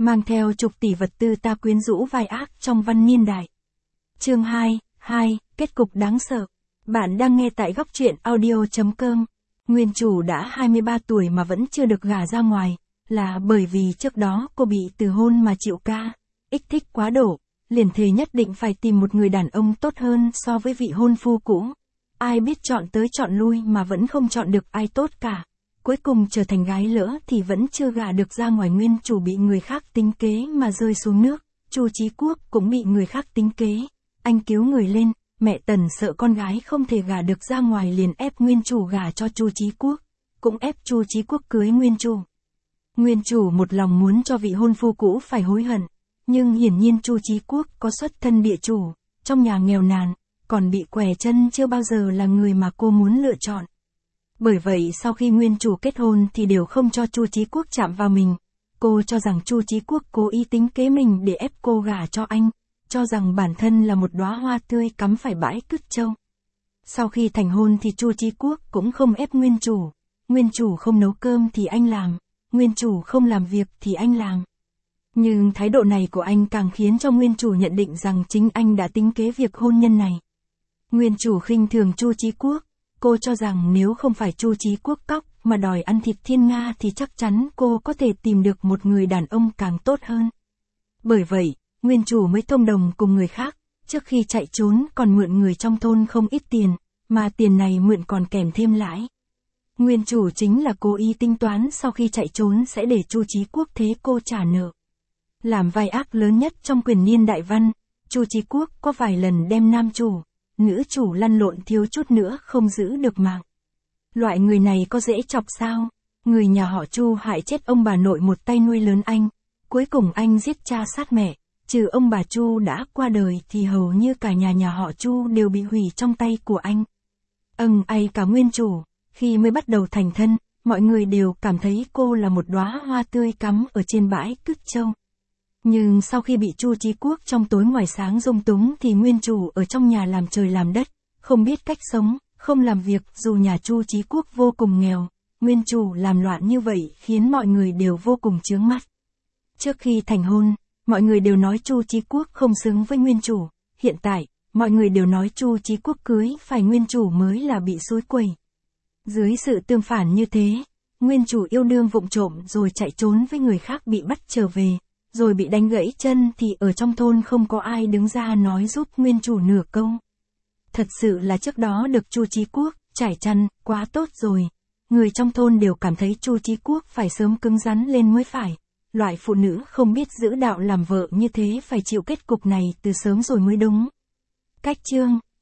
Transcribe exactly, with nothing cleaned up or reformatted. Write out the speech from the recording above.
mang theo chục tỷ vật tư ta quyến rũ vai ác trong văn niên đại. Chương hai, hai, kết cục đáng sợ. Bạn đang nghe tại góc truyện audio chấm com. Nguyên chủ đã hai mươi ba tuổi mà vẫn chưa được gả ra ngoài, là bởi vì trước đó cô bị từ hôn mà chịu ca, ích thích quá độ, liền thề nhất định phải tìm một người đàn ông tốt hơn so với vị hôn phu cũ. Ai biết chọn tới chọn lui mà vẫn không chọn được ai tốt cả. Cuối cùng trở thành gái lỡ thì vẫn chưa gả được ra ngoài. Nguyên chủ bị người khác tính kế mà rơi xuống nước, Chu Chí Quốc cũng bị người khác tính kế. Anh cứu người lên, mẹ Tần sợ con gái không thể gả được ra ngoài liền ép nguyên chủ gả cho Chu Chí Quốc, cũng ép Chu Chí Quốc cưới nguyên chủ. Nguyên chủ một lòng muốn cho vị hôn phu cũ phải hối hận, nhưng hiển nhiên Chu Chí Quốc có xuất thân địa chủ, trong nhà nghèo nàn, còn bị què chân chưa bao giờ là người mà cô muốn lựa chọn. Bởi vậy sau khi nguyên chủ kết hôn thì đều không cho Chu Chí Quốc chạm vào mình. Cô cho rằng Chu Chí Quốc cố ý tính kế mình để ép cô gả cho anh, cho rằng bản thân là một đóa hoa tươi cắm phải bãi cứt trâu. Sau khi thành hôn thì Chu Chí Quốc cũng không ép nguyên chủ. Nguyên chủ không nấu cơm thì anh làm, nguyên chủ không làm việc thì anh làm. Nhưng thái độ này của anh càng khiến cho nguyên chủ nhận định rằng chính anh đã tính kế việc hôn nhân này. Nguyên chủ khinh thường Chu Chí Quốc. Cô cho rằng nếu không phải Chu Chí Quốc cóc mà đòi ăn thịt thiên nga thì chắc chắn cô có thể tìm được một người đàn ông càng tốt hơn. Bởi vậy, nguyên chủ mới thông đồng cùng người khác, trước khi chạy trốn còn mượn người trong thôn không ít tiền, mà tiền này mượn còn kèm thêm lãi. Nguyên chủ chính là cố ý tính toán sau khi chạy trốn sẽ để Chu Chí Quốc thế cô trả nợ. Làm vai ác lớn nhất trong quyền niên đại văn, Chu Chí Quốc có vài lần đem nam chủ, nữ chủ lăn lộn thiếu chút nữa không giữ được mạng. Loại người này có dễ chọc sao? Người nhà họ Chu hại chết ông bà nội một tay nuôi lớn anh, cuối cùng anh giết cha sát mẹ, trừ ông bà Chu đã qua đời thì hầu như cả nhà nhà họ Chu đều bị hủy trong tay của anh. Âng ai cả nguyên chủ, khi mới bắt đầu thành thân, mọi người đều cảm thấy cô là một đóa hoa tươi cắm ở trên bãi cứt trâu. Nhưng sau khi bị Chu Chí Quốc trong tối ngoài sáng dung túng thì nguyên chủ ở trong nhà làm trời làm đất, không biết cách sống, không làm việc. Dù nhà Chu Chí Quốc vô cùng nghèo, nguyên chủ làm loạn như vậy khiến mọi người đều vô cùng chướng mắt. Trước khi thành hôn, mọi người đều nói Chu Chí Quốc không xứng với nguyên chủ. Hiện tại, mọi người đều nói Chu Chí Quốc cưới phải nguyên chủ mới là bị xối quẩy. Dưới sự tương phản như thế, nguyên chủ yêu đương vụng trộm rồi chạy trốn với người khác bị bắt trở về, rồi bị đánh gãy chân thì ở trong thôn không có ai đứng ra nói giúp nguyên chủ nửa câu. Thật sự là trước đó được Chu Chí Quốc trải chăn, quá tốt rồi. Người trong thôn đều cảm thấy Chu Chí Quốc phải sớm cứng rắn lên mới phải. Loại phụ nữ không biết giữ đạo làm vợ như thế phải chịu kết cục này từ sớm rồi mới đúng. Cách chương